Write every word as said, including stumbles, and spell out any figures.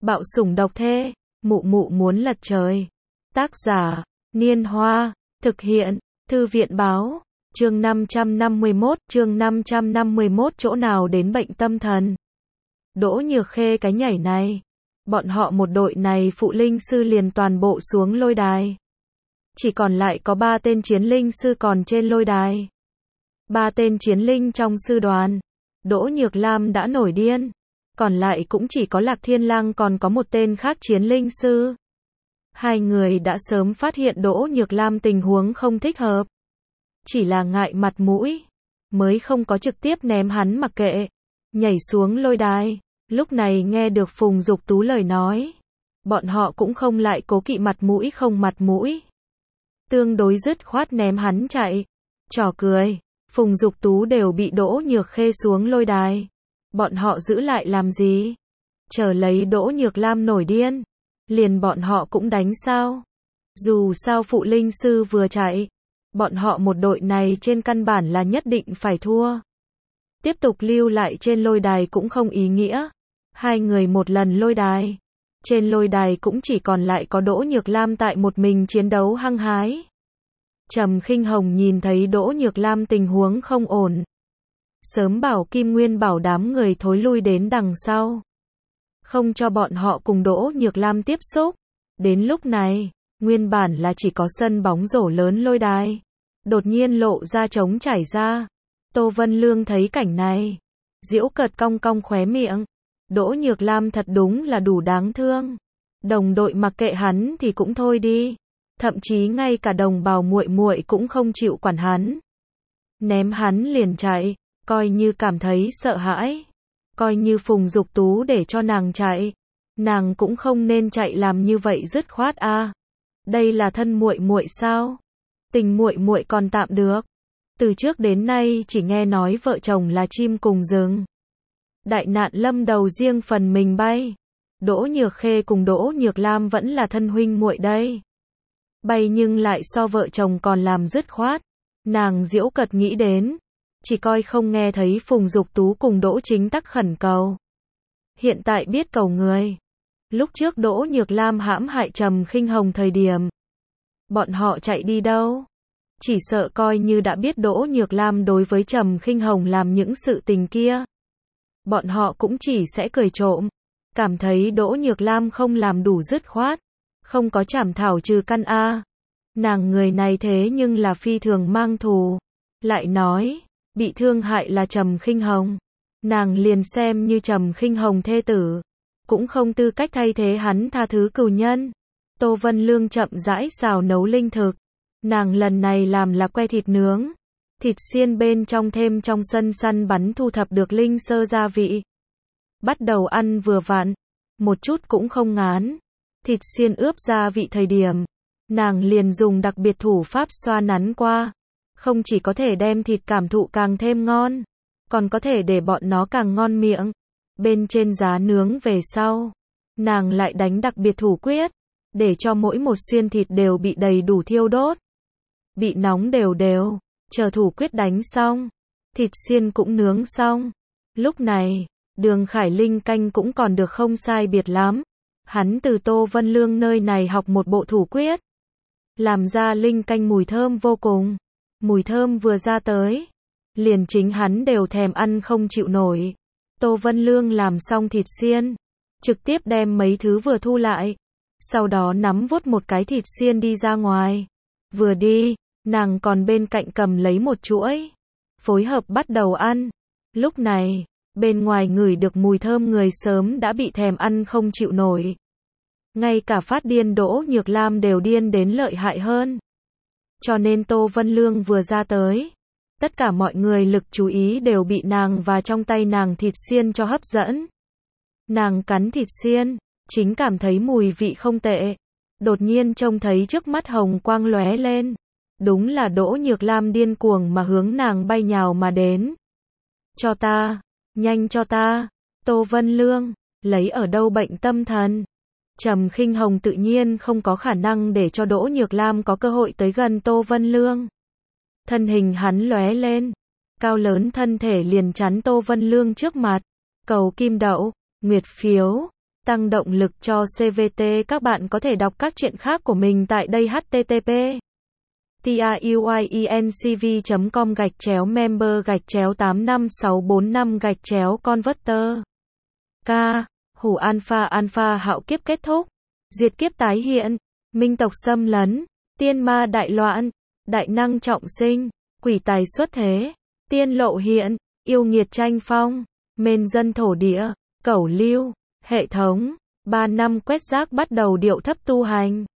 Bạo sủng độc thê, mụ mụ muốn lật trời. Tác giả, Niên Hoa, thực hiện, Thư viện báo, chương năm trăm năm mươi mốt, chương năm trăm năm mươi mốt chỗ nào đến bệnh tâm thần. Đỗ Nhược Khê cái nhảy này, bọn họ một đội này phụ linh sư liền toàn bộ xuống lôi đài. Chỉ còn lại có ba tên chiến linh sư còn trên lôi đài. Ba tên chiến linh trong sư đoàn. Đỗ Nhược Lam đã nổi điên. Còn lại cũng chỉ có Lạc Thiên Lang còn có một tên khác chiến linh sư. Hai người đã sớm phát hiện Đỗ Nhược Lam tình huống không thích hợp. Chỉ là ngại mặt mũi, mới không có trực tiếp ném hắn mặc kệ, nhảy xuống lôi đài. Lúc này nghe được Phùng Dục Tú lời nói, bọn họ cũng không lại cố kỵ mặt mũi không mặt mũi. Tương đối dứt khoát ném hắn chạy. Trò cười, Phùng Dục Tú đều bị Đỗ Nhược Khê xuống lôi đài. Bọn họ giữ lại làm gì? Chờ lấy Đỗ Nhược Lam nổi điên. Liền bọn họ cũng đánh sao? Dù sao phụ linh sư vừa chạy, bọn họ một đội này trên căn bản là nhất định phải thua. Tiếp tục lưu lại trên lôi đài cũng không ý nghĩa. Hai người một lần lôi đài. Trên lôi đài cũng chỉ còn lại có Đỗ Nhược Lam tại một mình chiến đấu hăng hái. Trầm Khinh Hồng nhìn thấy Đỗ Nhược Lam tình huống không ổn. Sớm bảo Kim Nguyên bảo đám người thối lui đến đằng sau. Không cho bọn họ cùng Đỗ Nhược Lam tiếp xúc. Đến lúc này, nguyên bản là chỉ có sân bóng rổ lớn lôi đài. Đột nhiên lộ ra trống trải ra. Tô Vân Lương thấy cảnh này. Giễu cợt cong cong khóe miệng. Đỗ Nhược Lam thật đúng là đủ đáng thương. Đồng đội mặc kệ hắn thì cũng thôi đi. Thậm chí ngay cả đồng bào muội muội cũng không chịu quản hắn. Ném hắn liền chạy, coi như cảm thấy sợ hãi. Coi như Phùng Dục Tú để cho nàng chạy, nàng cũng không nên chạy làm như vậy dứt khoát a. À. Đây là thân muội muội sao? Tình muội muội còn tạm được. Từ trước đến nay chỉ nghe nói vợ chồng là chim cùng rừng. Đại nạn lâm đầu riêng phần mình bay. Đỗ Nhược Khê cùng Đỗ Nhược Lam vẫn là thân huynh muội đây. Bay nhưng lại so vợ chồng còn làm dứt khoát. Nàng giễu cợt nghĩ đến. Chỉ coi không nghe thấy Phùng Dục Tú cùng Đỗ Chính Tắc khẩn cầu. Hiện tại biết cầu người. Lúc trước Đỗ Nhược Lam hãm hại Trầm Khinh Hồng thời điểm. Bọn họ chạy đi đâu? Chỉ sợ coi như đã biết Đỗ Nhược Lam đối với Trầm Khinh Hồng làm những sự tình kia. Bọn họ cũng chỉ sẽ cười trộm. Cảm thấy Đỗ Nhược Lam không làm đủ dứt khoát. Không có chảm thảo trừ căn a. Nàng người này thế nhưng là phi thường mang thù. Lại nói, bị thương hại là Trầm Khinh Hồng. Nàng liền xem như Trầm Khinh Hồng thê tử. Cũng không tư cách thay thế hắn tha thứ cừu nhân. Tô Vân Lương chậm rãi xào nấu linh thực. Nàng lần này làm là que thịt nướng. Thịt xiên bên trong thêm trong sân săn bắn thu thập được linh sơ gia vị. Bắt đầu ăn vừa vặn. Một chút cũng không ngán. Thịt xiên ướp gia vị thời điểm. Nàng liền dùng đặc biệt thủ pháp xoa nắn qua. Không chỉ có thể đem thịt cảm thụ càng thêm ngon. Còn có thể để bọn nó càng ngon miệng. Bên trên giá nướng về sau. Nàng lại đánh đặc biệt thủ quyết. Để cho mỗi một xiên thịt đều bị đầy đủ thiêu đốt. Bị nóng đều đều. Chờ thủ quyết đánh xong. Thịt xiên cũng nướng xong. Lúc này, Đường Khải Linh canh cũng còn được không sai biệt lắm. Hắn từ Tô Vân Lương nơi này học một bộ thủ quyết. Làm ra linh canh mùi thơm vô cùng. Mùi thơm vừa ra tới. Liền chính hắn đều thèm ăn không chịu nổi. Tô Vân Lương làm xong thịt xiên. Trực tiếp đem mấy thứ vừa thu lại. Sau đó nắm vuốt một cái thịt xiên đi ra ngoài. Vừa đi, nàng còn bên cạnh cầm lấy một chuỗi. Phối hợp bắt đầu ăn. Lúc này, bên ngoài ngửi được mùi thơm người sớm đã bị thèm ăn không chịu nổi. Ngay cả phát điên Đỗ Nhược Lam đều điên đến lợi hại hơn. Cho nên Tô Vân Lương vừa ra tới. Tất cả mọi người lực chú ý đều bị nàng và trong tay nàng thịt xiên cho hấp dẫn. Nàng cắn thịt xiên, chính cảm thấy mùi vị không tệ. Đột nhiên trông thấy trước mắt hồng quang lóe lên. Đúng là Đỗ Nhược Lam điên cuồng mà hướng nàng bay nhào mà đến. Cho ta, nhanh cho ta, Tô Vân Lương, lấy ở đâu bệnh tâm thần. Trầm Khinh Hồng tự nhiên không có khả năng để cho Đỗ Nhược Lam có cơ hội tới gần Tô Vân Lương. Thân hình hắn lóe lên, cao lớn thân thể liền chắn Tô Vân Lương trước mặt. Cầu kim đậu, nguyệt phiếu, tăng động lực cho xê vê tê. Các bạn có thể đọc các truyện khác của mình tại đây h t t p truyencv chấm com gạch chéo member gạch chéo tám năm sáu bốn năm gạch chéo converter. K. Hủ alpha alpha hạo kiếp kết thúc. Diệt kiếp tái hiện. Minh tộc xâm lấn. Tiên ma đại loạn. Đại năng trọng sinh. Quỷ tài xuất thế. Tiên lộ hiện. Yêu nghiệt tranh phong. Mên dân thổ địa. Cẩu lưu. Hệ thống. Ba năm quét rác bắt đầu điệu thấp tu hành.